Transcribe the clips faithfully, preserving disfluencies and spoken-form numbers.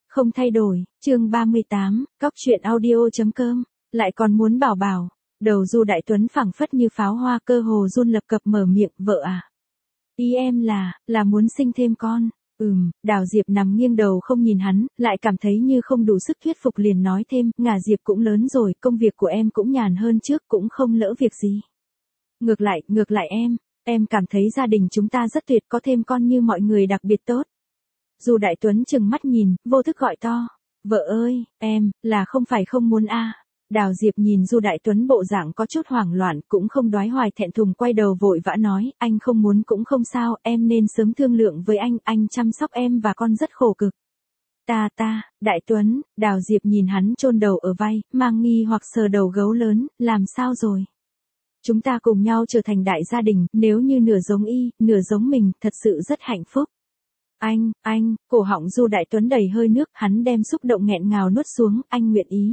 Không thay đổi, chương ba mươi tám, cóc truyện audio.com, lại còn muốn bảo bảo. Đầu Du Đại Tuấn phảng phất như pháo hoa, cơ hồ run lập cập mở miệng, vợ à. Ý em là, là muốn sinh thêm con. Ừm, Đào Diệp nằm nghiêng đầu không nhìn hắn, lại cảm thấy như không đủ sức thuyết phục liền nói thêm, ngà Diệp cũng lớn rồi, công việc của em cũng nhàn hơn trước, cũng không lỡ việc gì. Ngược lại, ngược lại em, em cảm thấy gia đình chúng ta rất tuyệt, có thêm con như mọi người đặc biệt tốt. Du Đại Tuấn chừng mắt nhìn, vô thức gọi to, vợ ơi, em, là không phải không muốn a. À. Đào Diệp nhìn Du Đại Tuấn bộ dạng có chút hoảng loạn, cũng không đoái hoài thẹn thùng, quay đầu vội vã nói, anh không muốn cũng không sao, em nên sớm thương lượng với anh, anh chăm sóc em và con rất khổ cực. Ta ta, Đại Tuấn, Đào Diệp nhìn hắn chôn đầu ở vai, mang nghi hoặc sờ đầu gấu lớn, làm sao rồi? Chúng ta cùng nhau trở thành đại gia đình, nếu như nửa giống y, nửa giống mình, thật sự rất hạnh phúc. Anh, anh, cổ họng Du Đại Tuấn đầy hơi nước, hắn đem xúc động nghẹn ngào nuốt xuống, anh nguyện ý.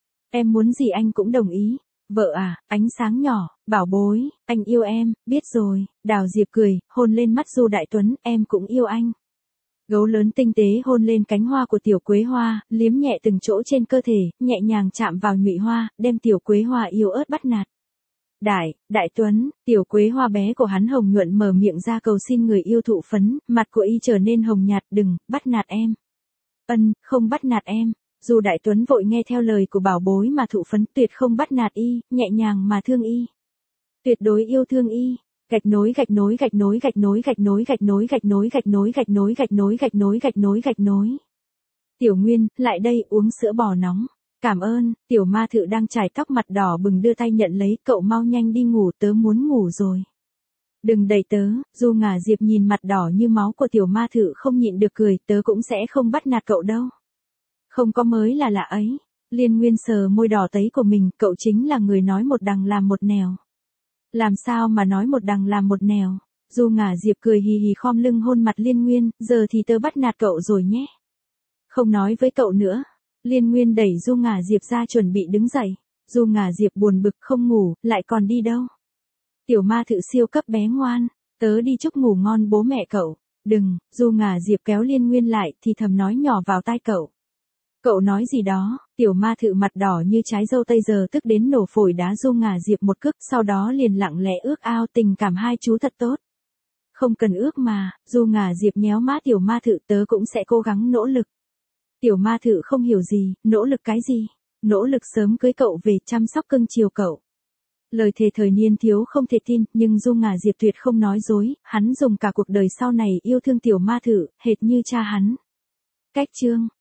Em muốn gì anh cũng đồng ý. Vợ à, ánh sáng nhỏ, bảo bối, anh yêu em, biết rồi. Đào Diệp cười, hôn lên mắt Du Đại Tuấn, em cũng yêu anh. Gấu lớn tinh tế hôn lên cánh hoa của tiểu quế hoa, liếm nhẹ từng chỗ trên cơ thể, nhẹ nhàng chạm vào nhụy hoa, đem tiểu quế hoa yêu ớt bắt nạt. Đại, Đại Tuấn, tiểu quế hoa bé của hắn hồng nhuận mở miệng ra cầu xin người yêu thụ phấn, mặt của y trở nên hồng nhạt, đừng, bắt nạt em. Ân, không bắt nạt em. Dù Đại Tuấn vội nghe theo lời của bảo bối mà thụ phấn, tuyệt không bắt nạt y, nhẹ nhàng mà thương y. Tuyệt đối yêu thương y. Gạch nối gạch nối gạch nối gạch nối gạch nối gạch nối gạch nối gạch nối gạch nối gạch nối gạch nối gạch nối gạch nối. Tiểu Nguyên, lại đây uống sữa bò nóng. Cảm ơn. Tiểu ma thự đang chải tóc mặt đỏ bừng đưa tay nhận lấy, cậu mau nhanh đi ngủ, tớ muốn ngủ rồi. Đừng đẩy tớ. Du Ngà Diệp nhìn mặt đỏ như máu của tiểu ma thự không nhịn được cười, tớ cũng sẽ không bắt nạt cậu đâu. Không có mới là lạ ấy. Liên Nguyên sờ môi đỏ tấy của mình, cậu chính là người nói một đằng làm một nẻo. Làm sao mà nói một đằng làm một nẻo. Du Ngà Diệp cười hì hì khom lưng hôn mặt Liên Nguyên, giờ thì tớ bắt nạt cậu rồi nhé. Không nói với cậu nữa. Liên Nguyên đẩy Du Ngà Diệp ra chuẩn bị đứng dậy. Du Ngà Diệp buồn bực không ngủ, lại còn đi đâu. Tiểu ma thự siêu cấp bé ngoan, tớ đi chúc ngủ ngon bố mẹ cậu. Đừng, Du Ngà Diệp kéo Liên Nguyên lại thì thầm nói nhỏ vào tai cậu. Cậu nói gì đó, tiểu ma thự mặt đỏ như trái dâu tây giờ tức đến nổ phổi đá Du Ngà Diệp một cước, sau đó liền lặng lẽ ước ao tình cảm hai chú thật tốt. Không cần ước mà, Du Ngà Diệp nhéo má tiểu ma thự, tớ cũng sẽ cố gắng nỗ lực. Tiểu ma thự không hiểu gì, nỗ lực cái gì, nỗ lực sớm cưới cậu về chăm sóc cưng chiều cậu. Lời thề thời niên thiếu không thể tin, nhưng Du Ngà Diệp tuyệt không nói dối, hắn dùng cả cuộc đời sau này yêu thương tiểu ma thự, hệt như cha hắn. Cách chương